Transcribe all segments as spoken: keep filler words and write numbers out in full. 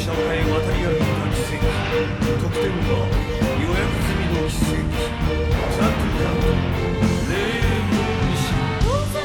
者丘へ渡り歩いた奇跡。得点は予約済みの奇跡。ザ・トゥ・カント、レーム・ミシン。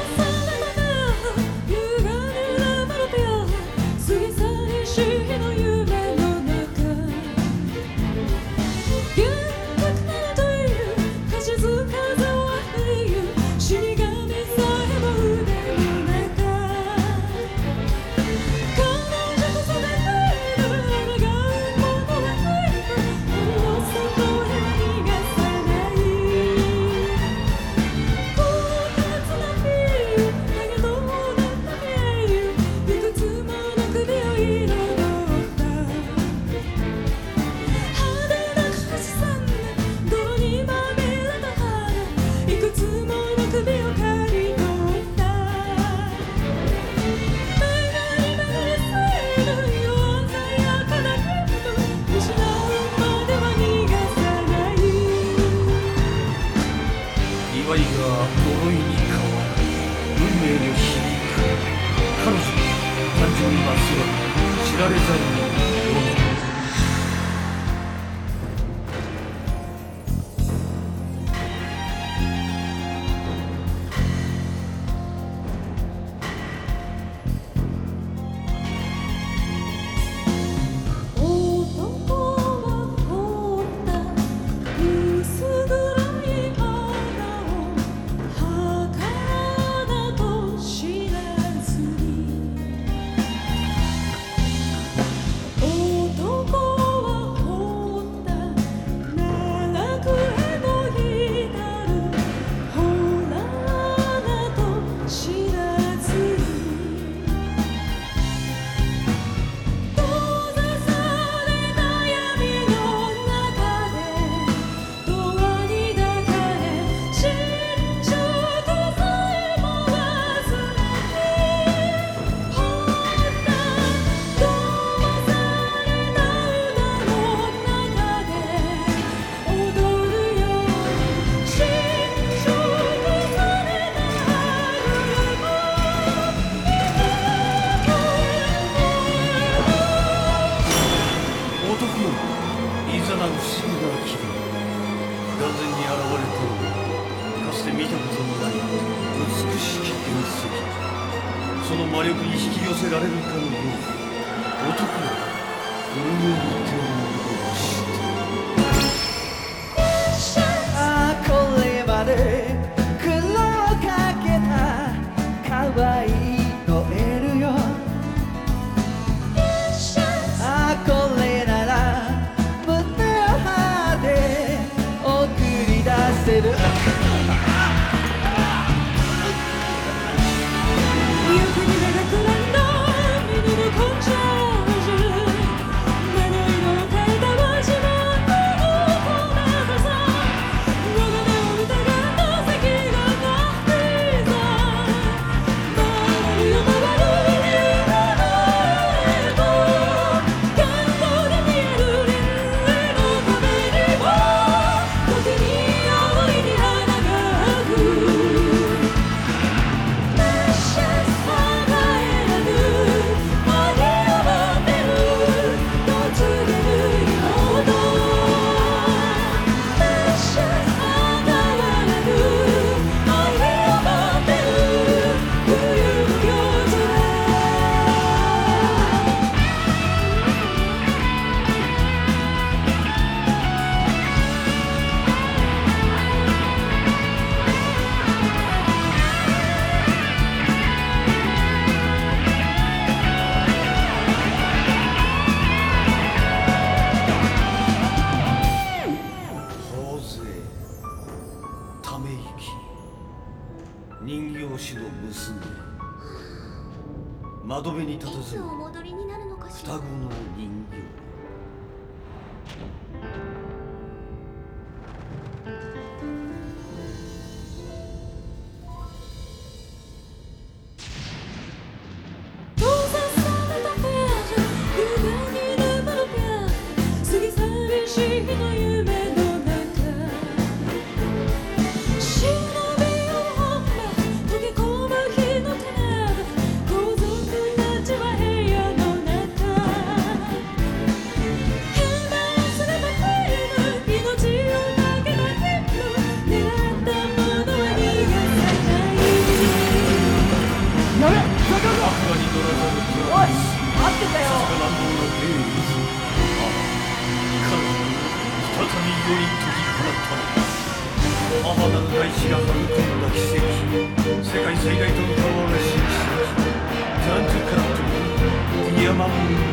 祝いが呪いに変わる。運命の響く彼女の誕生にまつわる知られざるもの。いざなう不思議な霧。眼前に現れたのはかつて見たことのない美しき原石。その魔力に引き寄せられるかのように男は運命に手を伸ばして。 ああこれまで苦労かけた可愛いノエルよ。ああこれならせる。 人形師の娘、窓辺に佇む双子の人形。 母なる大地が育んだ奇跡、世界最大と歌われし奇跡、ジャンジュカラット、ディアマン